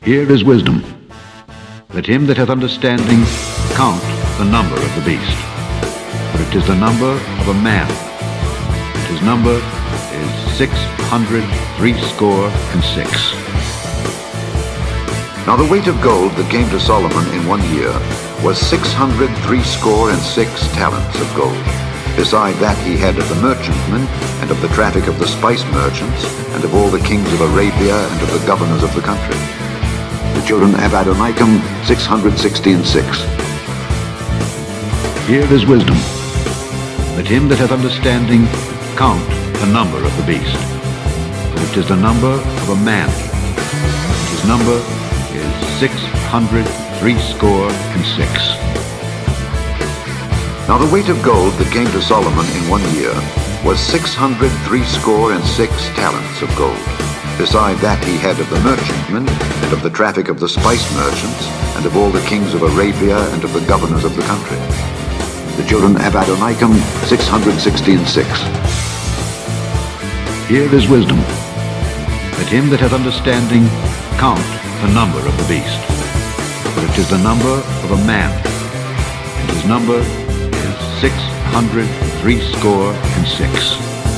Here is wisdom. Let him that hath understanding count the number of the beast, for it is the number of a man. His number is 666. Now the weight of gold that came to Solomon in 1 year was 666 talents of gold. Beside that he had of the merchantmen, and of the traffic of the spice merchants, and of all the kings of Arabia, and of the governors of the country. The children of Adonikam, 666. Here is wisdom. Let him that hath understanding count the number of the beast, for it is the number of a man. His number is 666. Now the weight of gold that came to Solomon in 1 year was 666 talents of gold. Beside that he had of the merchantmen, and of the traffic of the spice merchants, and of all the kings of Arabia, and of the governors of the country. The children of Adonikam, 666. Here is wisdom. Let him that hath understanding count the number of the beast, for it is the number of a man, and his number is 666.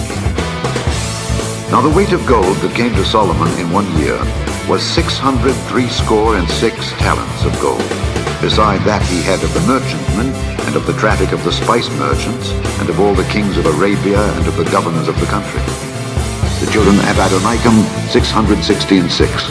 Now the weight of gold that came to Solomon in 1 year was 666 talents of gold. Beside that he had of the merchantmen, and of the traffic of the spice merchants, and of all the kings of Arabia, and of the governors of the country. The children of Adonikam, 666.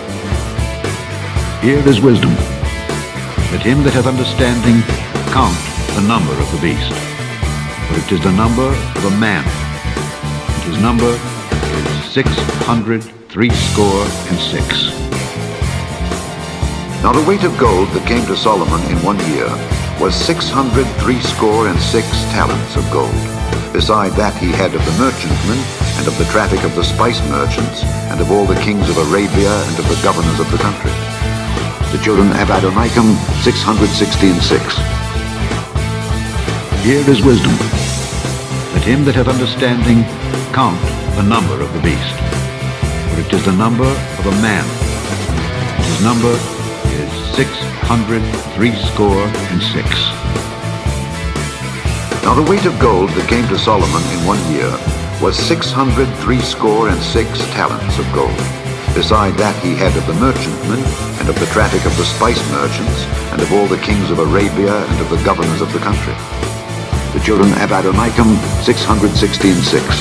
Here is wisdom. Let him that hath understanding count the number of the beast, for it is the number of a man, and his number is 666. Now the weight of gold that came to Solomon in 1 year was 666 talents of gold. Beside that he had of the merchantmen, and of the traffic of the spice merchants, and of all the kings of Arabia, and of the governors of the country. The children of Adonikam, 666. Here is wisdom. Let him that hath understanding count the number of the beast, for it is the number of a man, and his number is 666. Now the weight of gold that came to Solomon in 1 year was 666 talents of gold. Beside that he had of the merchantmen, and of the traffic of the spice merchants, and of all the kings of Arabia, and of the governors of the country. The children of Adonikam, 666.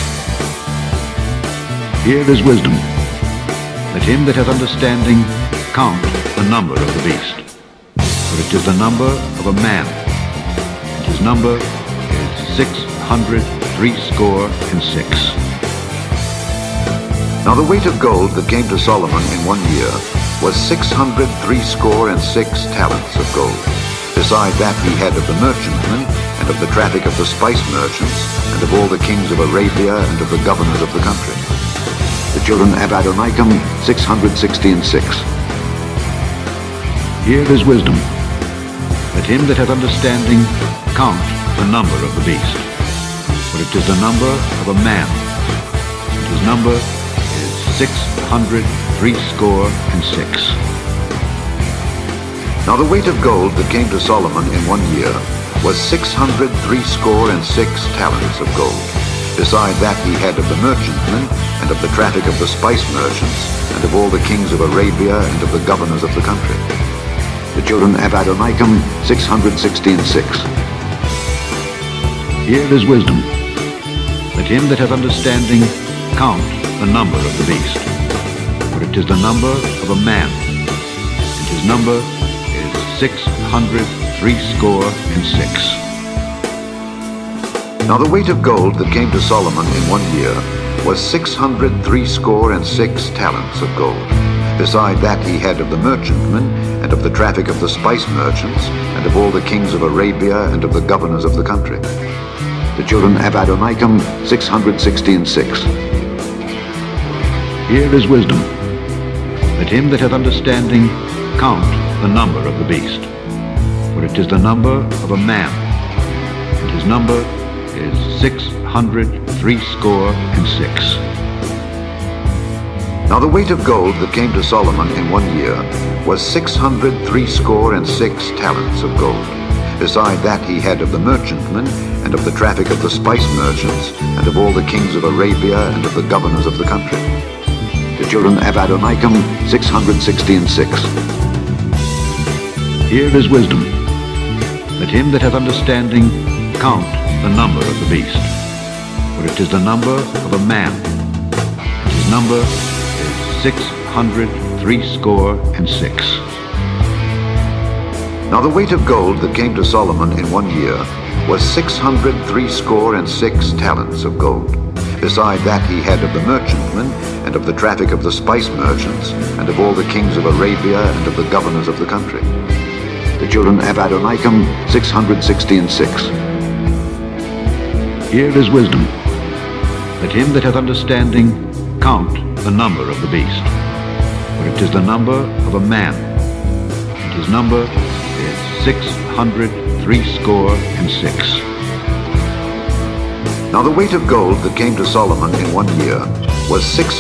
Here is wisdom. Let him that hath understanding count the number of the beast, for it is the number of a man, and his number is 666. Now the weight of gold that came to Solomon in 1 year was 666 talents of gold. Beside that he had of the merchantmen, and of the traffic of the spice merchants, and of all the kings of Arabia, and of the governors of the country. The children of Adonikam, 666. Here is wisdom. Let him that hath understanding count the number of the beast, for it is the number of a man, and his number is 666. Now the weight of gold that came to Solomon in 1 year was 666 talents of gold. Beside that he had of the merchantmen, and of the traffic of the spice merchants, and of all the kings of Arabia, and of the governors of the country. The children of Adonikam, 666. Here is wisdom. Let him that hath understanding count the number of the beast, for it is the number of a man, and his number is 666. Now the weight of gold that came to Solomon in 1 year was 666 talents of gold. Beside that he had of the merchantmen, and of the traffic of the spice merchants, and of all the kings of Arabia, and of the governors of the country. The children of Adonikam, 666. Here is wisdom. Let him that hath understanding count the number of the beast, for it is the number of a man, and his number is 666. Now the weight of gold that came to Solomon in 1 year was 666 talents of gold. Beside that he had of the merchantmen, and of the traffic of the spice merchants, and of all the kings of Arabia, and of the governors of the country. The children of Adonikam, 666. Here is wisdom. Let him that hath understanding count the number of the beast, for it is the number of a man, and his number is 666. Now the weight of gold that came to Solomon in 1 year was 666 talents of gold. Beside that he had of the merchantmen, and of the traffic of the spice merchants, and of all the kings of Arabia, and of the governors of the country. The children of Adonikam, 666. Here is wisdom. Let him that hath understanding count the number of the beast, for it is the number of a man, and his number is 666. Now the weight of gold that came to Solomon in 1 year was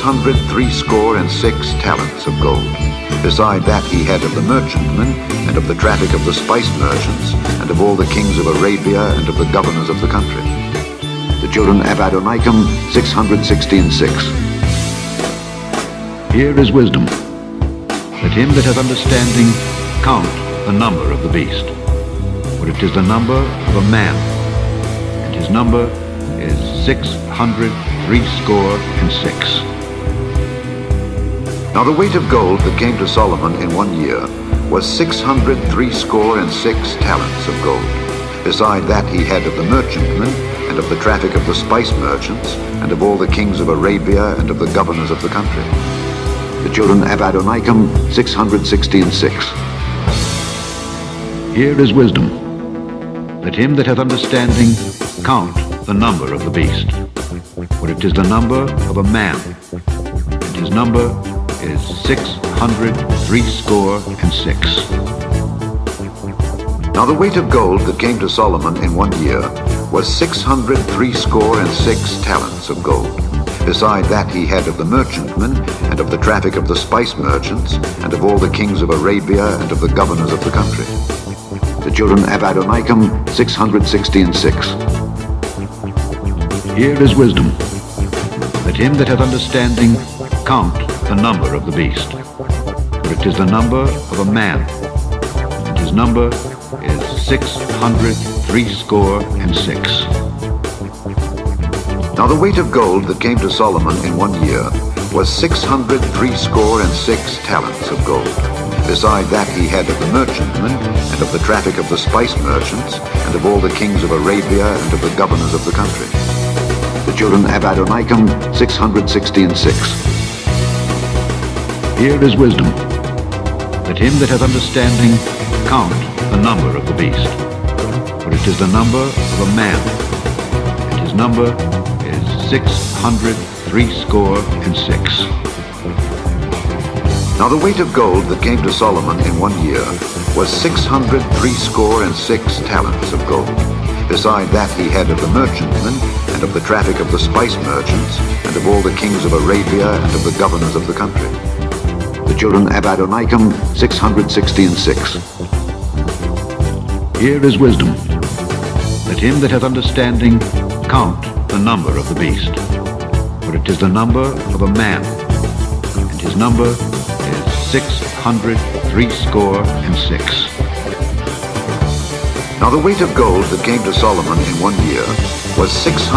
666 talents of gold. Beside that he had of the merchantmen, and of the traffic of the spice merchants, and of all the kings of Arabia, and of the governors of the country. The children of Adonikam, 666. Here is wisdom. Let him that hath understanding count the number of the beast, for it is the number of a man, and his number is 666. Now the weight of gold that came to Solomon in 1 year was 666 talents of gold. Beside that he had of the merchantmen, and of the traffic of the spice merchants, and of all the kings of Arabia, and of the governors of the country. The children of Adonikam, 666. Here is wisdom. Let him that hath understanding count the number of the beast, for it is the number of a man, and his number is 666. Now the weight of gold that came to Solomon in 1 year was 666 talents of gold. Beside that he had of the merchantmen, and of the traffic of the spice merchants, and of all the kings of Arabia, and of the governors of the country. The children of Adonikam, 666. Here is wisdom. Let him that hath understanding count the number of the beast, for it is the number of a man, and his number is 666. Now the weight of gold that came to Solomon in 1 year was 666 talents of gold. Beside that he had of the merchantmen, and of the traffic of the spice merchants, and of all the kings of Arabia, and of the governors of the country. The children of Adonikam, 666. Here is wisdom. Let him that hath understanding count the number of the beast, for it is the number of a man, and his number is 666. Now the weight of gold that came to Solomon in 1 year was 666 talents of gold. Beside that he had of the merchantmen, and of the traffic of the spice merchants, and of all the kings of Arabia, and of the governors of the country. The children of Adonikam, 666. Here is wisdom. Let him that hath understanding count the number of the beast, for it is the number of a man, and his number is 666. Now the weight of gold that came to Solomon in 1 year was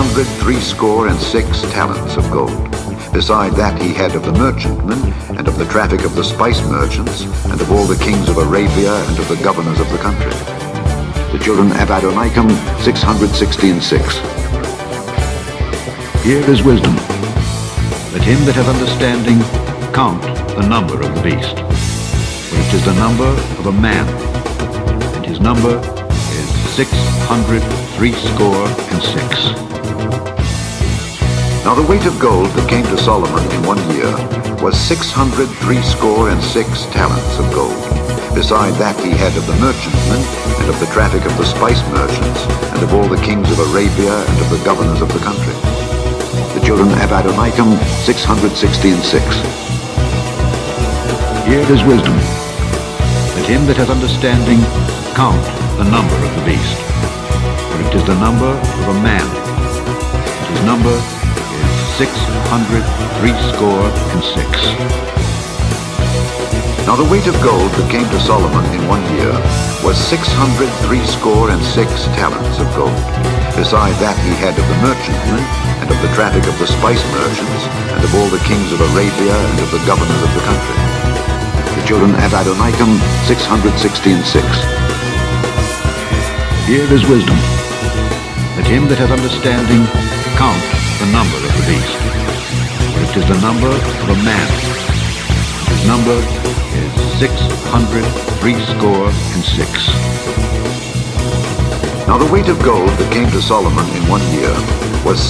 666 talents of gold. Beside that he had of the merchantmen, and of the traffic of the spice merchants, and of all the kings of Arabia, and of the governors of the country. The children of Adonikam, 666. Here is wisdom. Let him that hath understanding count the number of the beast, for it is the number of a man, and his number is 666. Now the weight of gold that came to Solomon in 1 year was 666 talents of gold. Beside that he had of the merchantmen, and of the traffic of the spice merchants, and of all the kings of Arabia, and of the governors of the country. The children of Adonikam, 666. Here is wisdom. Let him that hath understanding count the number of the beast, for it is the number of a man, and his number is 666. Now the weight of gold that came to Solomon in 1 year was 666 talents of gold. Beside that he had of the merchantmen, and of the traffic of the spice merchants, and of all the kings of Arabia, and of the governors of the country. The children of Adonikam, 666. Here is wisdom. Let him that hath understanding count the number of the beast, for it is the number of a man. His number is 666. Now the weight of gold that came to Solomon in 1 year was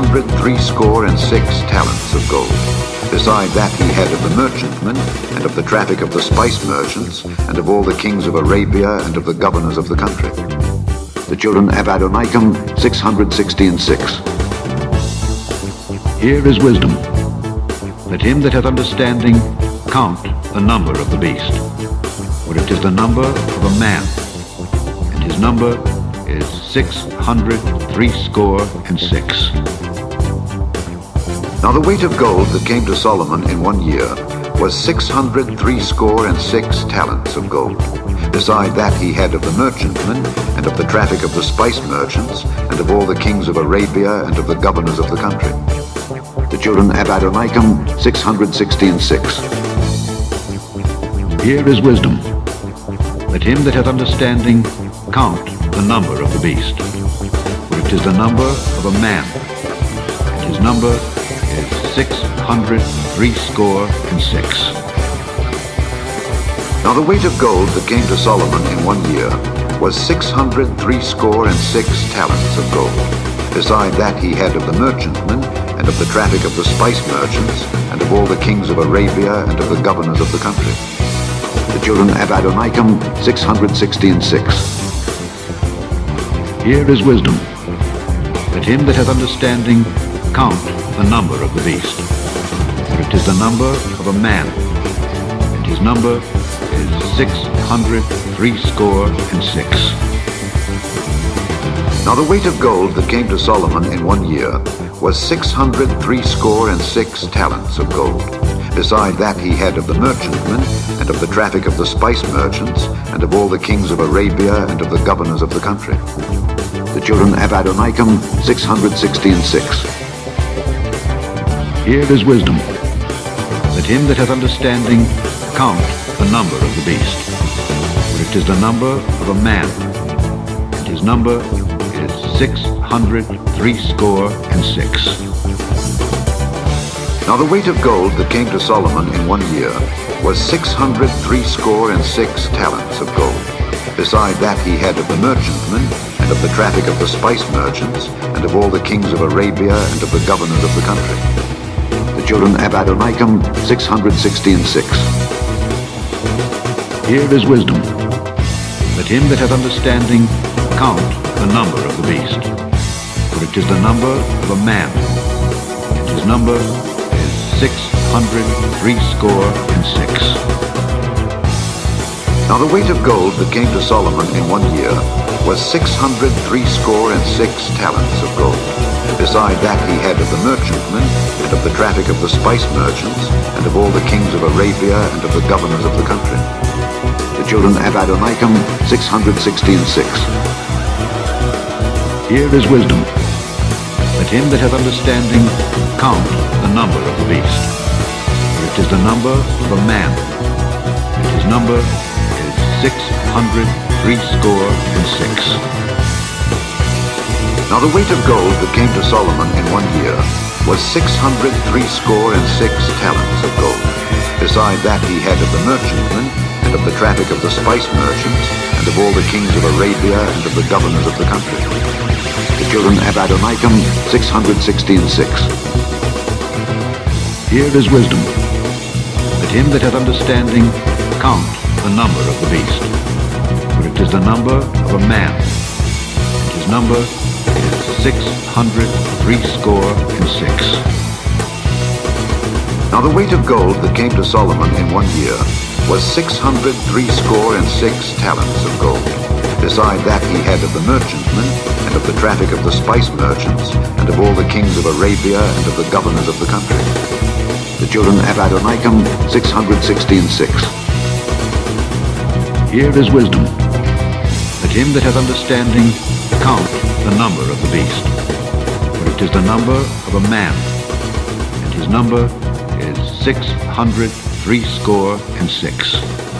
666 talents of gold. Beside that he had of the merchantmen, and of the traffic of the spice merchants, and of all the kings of Arabia, and of the governors of the country. The children of Adonikam, 666. Here is wisdom. Let him that hath understanding count the number of the beast, for it is the number of a man, and his number is 666. Now the weight of gold that came to Solomon in 1 year was 666 talents of gold. Beside that he had of the merchantmen, and of the traffic of the spice merchants, and of all the kings of Arabia, and of the governors of the country. The children of Adonikam, 666. Here is wisdom. Let him that hath understanding count the number of the beast, for it is the number of a man, and his number is 666. Now the weight of gold that came to Solomon in 1 year was 666 talents of gold. Beside that he had of the merchantmen, and of the traffic of the spice merchants, and of all the kings of Arabia, and of the governors of the country. The children of Adonikam, 666. Here is wisdom. Let him that hath understanding count the number of the beast, for it is the number of a man, and his number is 666. Now the weight of gold that came to Solomon in 1 year was 666 talents of gold. Beside that he had of the merchantmen, and of the traffic of the spice merchants, and of all the kings of Arabia, and of the governors of the country. The children of Adonikam, 666. Here is wisdom. Let him that hath understanding count the number of the beast, for it is the number of a man, and his number is 666. Now the weight of gold that came to Solomon in 1 year was 666 talents of gold. Beside that he had of the merchantmen, and of the traffic of the spice merchants, and of all the kings of Arabia, and of the governors of the country. The children of Adonikam, 666. Here is wisdom. Let him that hath understanding count the number of the beast, for it is the number of a man, and his number is 666. Now the weight of gold that came to Solomon in 1 year was 666 talents of gold. Beside that he had of the merchantmen, and of the traffic of the spice merchants, and of all the kings of Arabia, and of the governors of the country. The children of Adonikam, 666. Here is wisdom. Let him that hath understanding count the number of the beast, for it is the number of a man, and his number is 666. Now the weight of gold that came to Solomon in 1 year was 666 talents of gold. Beside that he had of the merchantmen, and of the traffic of the spice merchants, and of all the kings of Arabia, and of the governors of the country. The children of Adonikam, 666. Here is wisdom. Let him that hath understanding count the number of the beast, for it is the number of a man, and his number is 666. Now the weight of gold that came to Solomon in 1 year was 600 threescore and 6 talents of gold. Beside that he had of the merchantmen, and of the traffic of the spice merchants, and of all the kings of Arabia, and of the governors of the country. The children of Adonikam, 660 and 6. Here is wisdom. Let him that hath understanding count the number of the beast. For it is the number of a man, and his number is 600 threescore and 6.